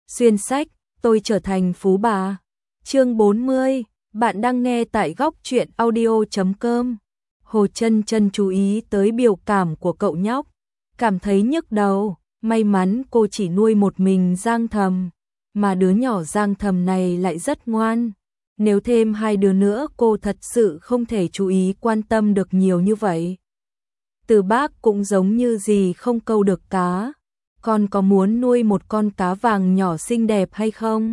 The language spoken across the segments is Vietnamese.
Xuyên sách, tôi trở thành phú bà. Chương 40, bạn đang nghe tại góc truyện audio.com. Hồ Chân Chân chú ý tới biểu cảm của cậu nhóc, cảm thấy nhức đầu, may mắn cô chỉ nuôi một mình Giang Thầm, mà đứa nhỏ Giang Thầm này lại rất ngoan. Nếu thêm hai đứa nữa cô thật sự không thể chú ý quan tâm được nhiều như vậy. Từ Bác cũng giống như gì không câu được cá. Con có muốn nuôi một con cá vàng nhỏ xinh đẹp hay không?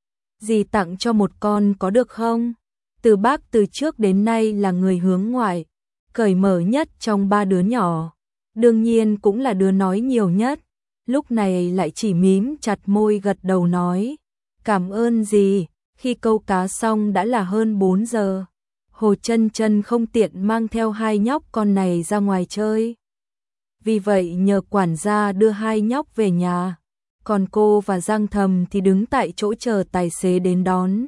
Dì tặng cho một con có được không? Từ Bác từ trước đến nay là người hướng ngoại, cởi mở nhất trong ba đứa nhỏ. Đương nhiên cũng là đứa nói nhiều nhất. Lúc này lại chỉ mím chặt môi gật đầu nói. Cảm ơn dì. Khi câu cá xong đã là hơn 4 giờ. Hồ Chân Chân không tiện mang theo hai nhóc con này ra ngoài chơi. Vì vậy nhờ quản gia đưa hai nhóc về nhà. Còn cô và Giang Thầm thì đứng tại chỗ chờ tài xế đến đón.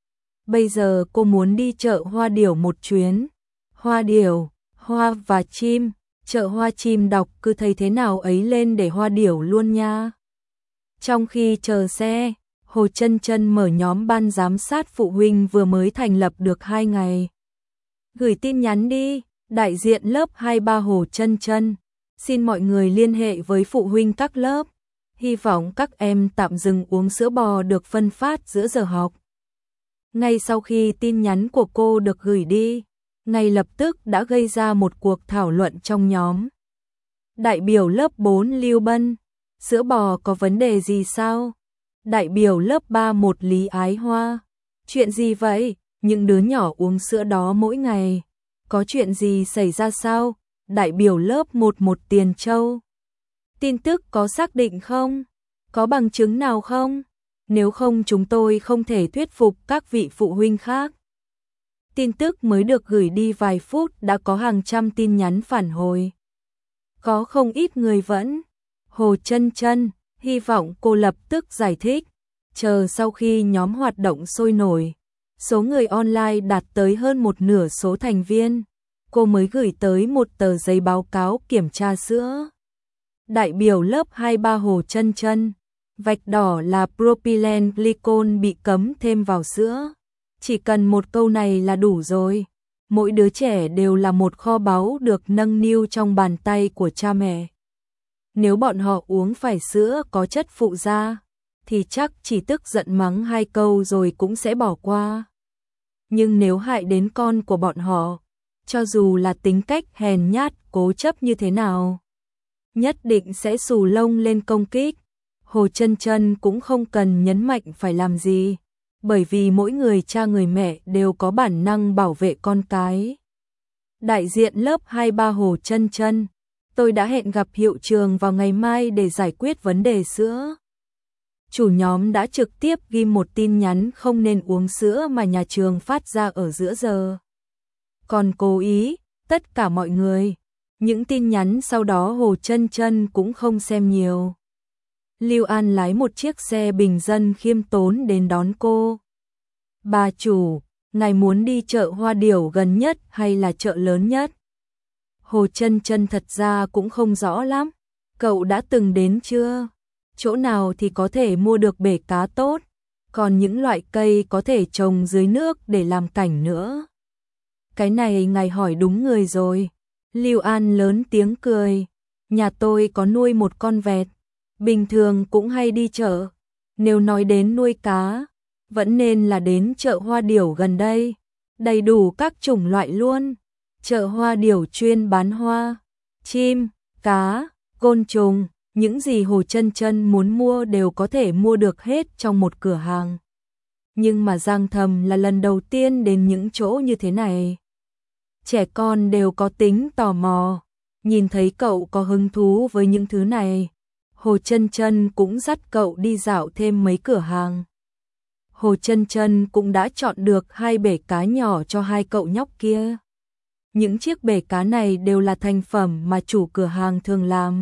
Bây giờ cô muốn đi chợ Hoa Điểu một chuyến. Hoa Điểu, hoa và chim. Chợ Hoa Chim đọc cứ thấy thế nào ấy lên để Hoa Điểu luôn nha. Trong khi chờ xe, Hồ Chân Chân mở nhóm ban giám sát phụ huynh vừa mới thành lập được 2 ngày. Gửi tin nhắn đi, đại diện lớp 23 Hồ Chân Chân. Xin mọi người liên hệ với phụ huynh các lớp. Hy vọng các em tạm dừng uống sữa bò được phân phát giữa giờ học. Ngay sau khi tin nhắn của cô được gửi đi, ngay lập tức đã gây ra một cuộc thảo luận trong nhóm. Đại biểu lớp 4 Lưu Bân, sữa bò có vấn đề gì sao? Đại biểu lớp 3 một Lý Ái Hoa, chuyện gì vậy? Những đứa nhỏ uống sữa đó mỗi ngày, có chuyện gì xảy ra sao? Đại biểu lớp 1 một Tiền Châu, tin tức có xác định không? Có bằng chứng nào không? Nếu không chúng tôi không thể thuyết phục các vị phụ huynh khác. Tin tức mới được gửi đi vài phút đã có hàng trăm tin nhắn phản hồi. Có không ít người vẫn. Hồ Chân Chân, hy vọng cô lập tức giải thích. Chờ sau khi nhóm hoạt động sôi nổi, số người online đạt tới hơn một nửa số thành viên, cô mới gửi tới một tờ giấy báo cáo kiểm tra sữa. Đại biểu lớp 23 Hồ Chân Chân, vạch đỏ là propylene glycol bị cấm thêm vào sữa. Chỉ cần một câu này là đủ rồi. Mỗi đứa trẻ đều là một kho báu được nâng niu trong bàn tay của cha mẹ. Nếu bọn họ uống phải sữa có chất phụ gia, thì chắc chỉ tức giận mắng 2 câu rồi cũng sẽ bỏ qua. Nhưng nếu hại đến con của bọn họ, cho dù là tính cách hèn nhát, cố chấp như thế nào, nhất định sẽ xù lông lên công kích. Hồ Chân Chân cũng không cần nhấn mạnh phải làm gì, bởi vì mỗi người cha người mẹ đều có bản năng bảo vệ con cái. Đại diện lớp 23 Hồ Chân Chân, tôi đã hẹn gặp hiệu trưởng vào ngày mai để giải quyết vấn đề sữa. Chủ nhóm đã trực tiếp ghi một tin nhắn không nên uống sữa mà nhà trường phát ra ở giữa giờ. Còn cố ý, tất cả mọi người. Những tin nhắn sau đó Hồ Chân Chân cũng không xem nhiều. Lưu An lái một chiếc xe bình dân khiêm tốn đến đón cô. Bà chủ, ngài muốn đi chợ Hoa Điểu gần nhất hay là chợ lớn nhất? Hồ Chân Chân thật ra cũng không rõ lắm. Cậu đã từng đến chưa? Chỗ nào thì có thể mua được bể cá tốt, còn những loại cây có thể trồng dưới nước để làm cảnh nữa. Cái này ngài hỏi đúng người rồi. Lưu An lớn tiếng cười. Nhà tôi có nuôi một con vẹt, bình thường cũng hay đi chợ. Nếu nói đến nuôi cá, vẫn nên là đến chợ Hoa Điểu gần đây. Đầy đủ các chủng loại luôn. Chợ Hoa Điểu chuyên bán hoa, chim, cá, côn trùng. Những gì Hồ Chân Chân muốn mua đều có thể mua được hết trong một cửa hàng. Nhưng mà Giang Thầm là lần đầu tiên đến những chỗ như thế này. Trẻ con đều có tính tò mò, nhìn thấy cậu có hứng thú với những thứ này, Hồ Chân Chân cũng dắt cậu đi dạo thêm mấy cửa hàng. Hồ Chân Chân cũng đã chọn được 2 bể cá nhỏ cho 2 cậu nhóc kia. Những chiếc bể cá này đều là thành phẩm mà chủ cửa hàng thường làm.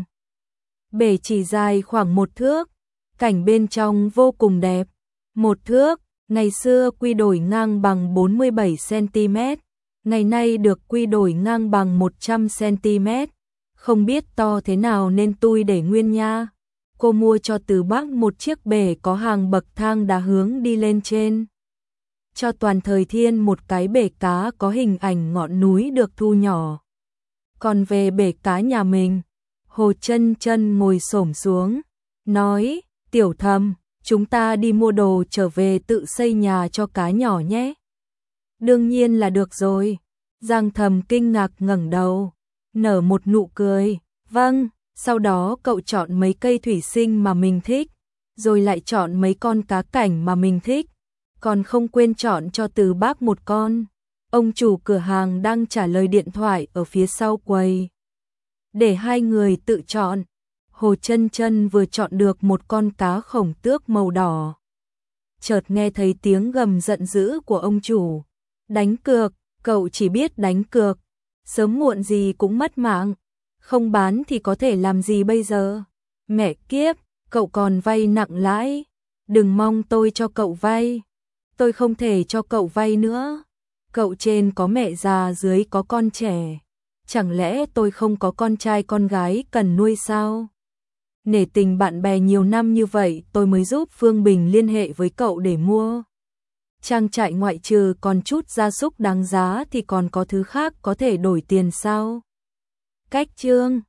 Bể chỉ dài khoảng 1 thước, cảnh bên trong vô cùng đẹp. 1 thước, ngày xưa quy đổi ngang bằng 47 cm, ngày nay được quy đổi ngang bằng 100 cm. Không biết to thế nào nên tôi để nguyên nha. Cô mua cho Từ Bác một chiếc bể có hàng bậc thang đá hướng đi lên trên. Cho Toàn Thời Thiên một cái bể cá có hình ảnh ngọn núi được thu nhỏ. Còn về bể cá nhà mình, Hồ Chân Chân ngồi xổm xuống, nói, Tiểu Thầm, chúng ta đi mua đồ trở về tự xây nhà cho cá nhỏ nhé. Đương nhiên là được rồi. Giang Thầm kinh ngạc ngẩng đầu, nở một nụ cười, vâng, sau đó cậu chọn mấy cây thủy sinh mà mình thích, rồi lại chọn mấy con cá cảnh mà mình thích, còn không quên chọn cho Từ Bác một con. Ông chủ cửa hàng đang trả lời điện thoại ở phía sau quầy. Để hai người tự chọn, Hồ Chân Chân vừa chọn được một con cá khổng tước màu đỏ. Chợt nghe thấy tiếng gầm giận dữ của ông chủ. Đánh cược, cậu chỉ biết đánh cược, sớm muộn gì cũng mất mạng, không bán thì có thể làm gì bây giờ? Mẹ kiếp, cậu còn vay nặng lãi, đừng mong tôi cho cậu vay, tôi không thể cho cậu vay nữa. Cậu trên có mẹ già dưới có con trẻ, chẳng lẽ tôi không có con trai con gái cần nuôi sao? Nể tình bạn bè nhiều năm như vậy tôi mới giúp Phương Bình liên hệ với cậu để mua. Trang trại ngoại trừ còn chút gia súc đáng giá thì còn có thứ khác có thể đổi tiền sao? Cách chương